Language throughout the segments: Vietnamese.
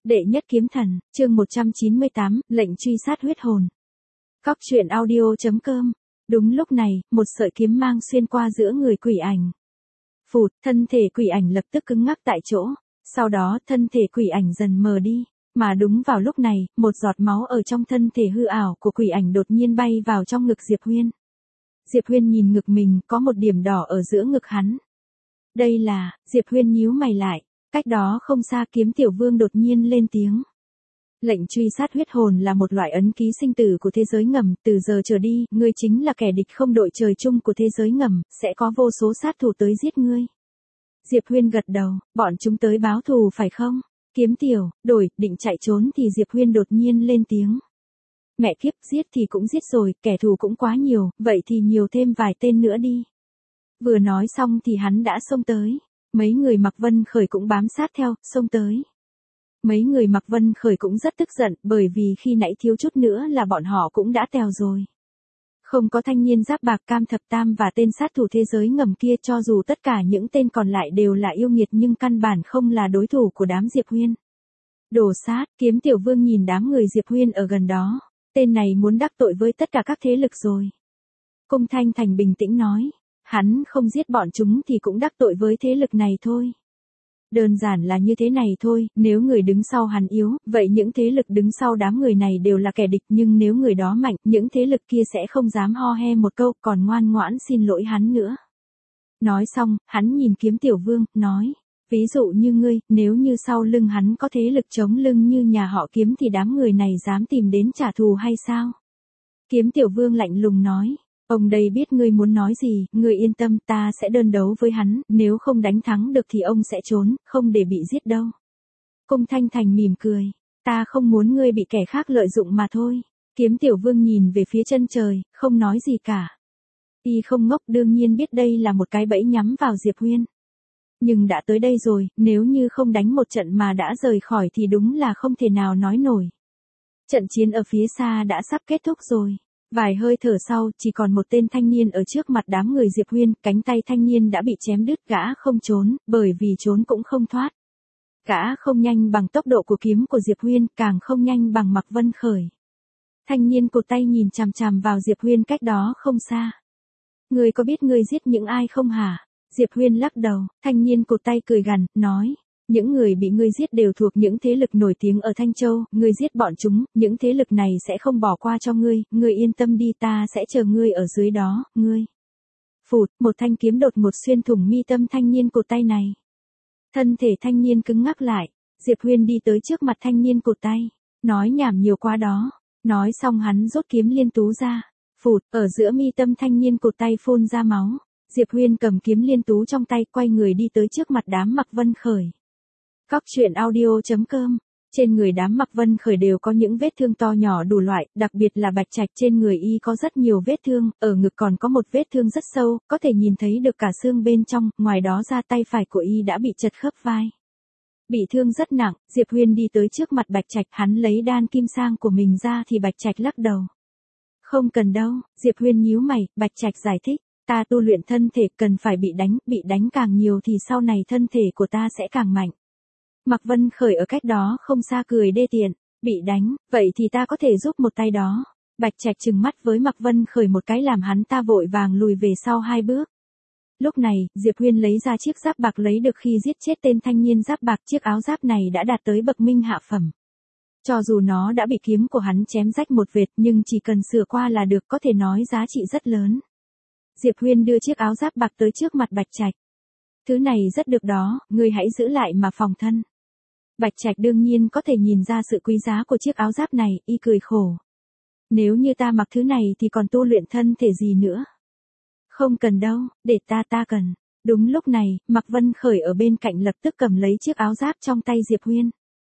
Đệ nhất kiếm thần, chương 198, lệnh truy sát huyết hồn. Cóc truyện audio.com. Đúng lúc này, một sợi kiếm mang xuyên qua giữa người quỷ ảnh. Phụt, thân thể quỷ ảnh lập tức cứng ngắc tại chỗ, sau đó thân thể quỷ ảnh dần mờ đi. Mà đúng vào lúc này, một giọt máu ở trong thân thể hư ảo của quỷ ảnh đột nhiên bay vào trong ngực Diệp Huyên. Diệp Huyên nhìn ngực mình, có một điểm đỏ ở giữa ngực hắn. Đây là, Diệp Huyên nhíu mày lại. Cách đó không xa Kiếm Tiểu Vương đột nhiên lên tiếng. Lệnh truy sát huyết hồn là một loại ấn ký sinh tử của thế giới ngầm, từ giờ trở đi, ngươi chính là kẻ địch không đội trời chung của thế giới ngầm, sẽ có vô số sát thủ tới giết ngươi. Diệp Huyên gật đầu, bọn chúng tới báo thù phải không? Kiếm Tiểu, định chạy trốn thì Diệp Huyên đột nhiên lên tiếng. Mẹ kiếp, giết thì cũng giết rồi, kẻ thù cũng quá nhiều, vậy thì nhiều thêm vài tên nữa đi. Vừa nói xong thì hắn đã xông tới. Mấy người Mạc Vân Khởi cũng bám sát theo, xông tới. Mấy người Mạc Vân Khởi cũng rất tức giận, bởi vì khi nãy thiếu chút nữa là bọn họ cũng đã tèo rồi. Không có thanh niên giáp bạc Cam Thập Tam và tên sát thủ thế giới ngầm kia, cho dù tất cả những tên còn lại đều là yêu nghiệt nhưng căn bản không là đối thủ của đám Diệp Huyên. Đồ sát, Kiếm Tiểu Vương nhìn đám người Diệp Huyên ở gần đó. Tên này muốn đắc tội với tất cả các thế lực rồi. Cung Thanh Thành bình tĩnh nói. Hắn không giết bọn chúng thì cũng đắc tội với thế lực này thôi. Đơn giản là như thế này thôi, nếu người đứng sau hắn yếu, vậy những thế lực đứng sau đám người này đều là kẻ địch, nhưng nếu người đó mạnh, những thế lực kia sẽ không dám ho he một câu, còn ngoan ngoãn xin lỗi hắn nữa. Nói xong, hắn nhìn Kiếm Tiểu Vương, nói, ví dụ như ngươi, nếu như sau lưng hắn có thế lực chống lưng như nhà họ Kiếm thì đám người này dám tìm đến trả thù hay sao? Kiếm Tiểu Vương lạnh lùng nói. Ông đây biết ngươi muốn nói gì, ngươi yên tâm, ta sẽ đơn đấu với hắn, nếu không đánh thắng được thì ông sẽ trốn, không để bị giết đâu. Cung Thanh Thành mỉm cười, ta không muốn ngươi bị kẻ khác lợi dụng mà thôi. Kiếm Tiểu Vương nhìn về phía chân trời, không nói gì cả. Y không ngốc, đương nhiên biết đây là một cái bẫy nhắm vào Diệp Huyên. Nhưng đã tới đây rồi, nếu như không đánh một trận mà đã rời khỏi thì đúng là không thể nào nói nổi. Trận chiến ở phía xa đã sắp kết thúc rồi. Vài hơi thở sau, chỉ còn một tên thanh niên ở trước mặt đám người Diệp Huyên, cánh tay thanh niên đã bị chém đứt, gã không trốn, bởi vì trốn cũng không thoát. Gã không nhanh bằng tốc độ của kiếm của Diệp Huyên, càng không nhanh bằng Mạc Vân Khởi. Thanh niên cụt tay nhìn chằm chằm vào Diệp Huyên cách đó không xa. Ngươi có biết ngươi giết những ai không hả? Diệp Huyên lắc đầu, thanh niên cụt tay cười gằn, nói. Những người bị ngươi giết đều thuộc những thế lực nổi tiếng ở Thanh Châu, ngươi giết bọn chúng, những thế lực này sẽ không bỏ qua cho ngươi yên tâm đi, ta sẽ chờ ngươi ở dưới đó, ngươi. Phụt, một thanh kiếm đột ngột xuyên thủng mi tâm thanh niên cụt tay này. Thân thể thanh niên cứng ngắc lại, Diệp Huyên đi tới trước mặt thanh niên cụt tay, nói nhảm nhiều quá đó. Nói xong hắn rút kiếm liên tú ra, phụt, ở giữa mi tâm thanh niên cụt tay phun ra máu. Diệp Huyên cầm kiếm liên tú trong tay, quay người đi tới trước mặt đám Mạc Vân Khởi. Cóc truyện audio.com. Trên người đám Mạc Vân Khởi đều có những vết thương to nhỏ đủ loại, đặc biệt là Bạch Trạch trên người y có rất nhiều vết thương, ở ngực còn có một vết thương rất sâu, có thể nhìn thấy được cả xương bên trong, ngoài đó ra tay phải của y đã bị chật khớp vai. Bị thương rất nặng, Diệp Huyên đi tới trước mặt Bạch Trạch, hắn lấy đan kim sang của mình ra thì Bạch Trạch lắc đầu. Không cần đâu, Diệp Huyên nhíu mày, Bạch Trạch giải thích, ta tu luyện thân thể cần phải bị đánh càng nhiều thì sau này thân thể của ta sẽ càng mạnh. Mạc Vân Khởi ở cách đó không xa cười đê tiện, bị đánh, vậy thì ta có thể giúp một tay đó. Bạch Trạch trừng mắt với Mạc Vân Khởi một cái làm hắn ta vội vàng lùi về sau 2 bước. Lúc này, Diệp Huyên lấy ra chiếc giáp bạc lấy được khi giết chết tên thanh niên giáp bạc, chiếc áo giáp này đã đạt tới bậc minh hạ phẩm. Cho dù nó đã bị kiếm của hắn chém rách một vệt nhưng chỉ cần sửa qua là được, có thể nói giá trị rất lớn. Diệp Huyên đưa chiếc áo giáp bạc tới trước mặt Bạch Trạch. Thứ này rất được đó, ngươi hãy giữ lại mà phòng thân. Bạch Trạch đương nhiên có thể nhìn ra sự quý giá của chiếc áo giáp này, y cười khổ. Nếu như ta mặc thứ này thì còn tu luyện thân thể gì nữa? Không cần đâu, để ta cần. Đúng lúc này, Mạc Vân Khởi ở bên cạnh lập tức cầm lấy chiếc áo giáp trong tay Diệp Huyên.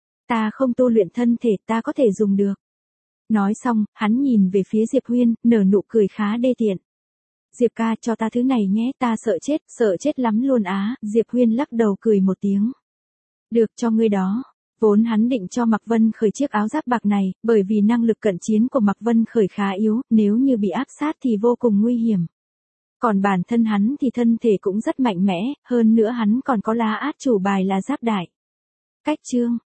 Ta không tu luyện thân thể, ta có thể dùng được. Nói xong, hắn nhìn về phía Diệp Huyên, nở nụ cười khá đê tiện. Diệp ca, cho ta thứ này nhé, ta sợ chết lắm luôn á. Diệp Huyên lắc đầu cười một tiếng. Được, cho ngươi đó. Vốn hắn định cho Mạc Vân Khởi chiếc áo giáp bạc này, bởi vì năng lực cận chiến của Mạc Vân Khởi khá yếu, nếu như bị áp sát thì vô cùng nguy hiểm. Còn bản thân hắn thì thân thể cũng rất mạnh mẽ, hơn nữa hắn còn có lá át chủ bài là giáp đại. Cách chương,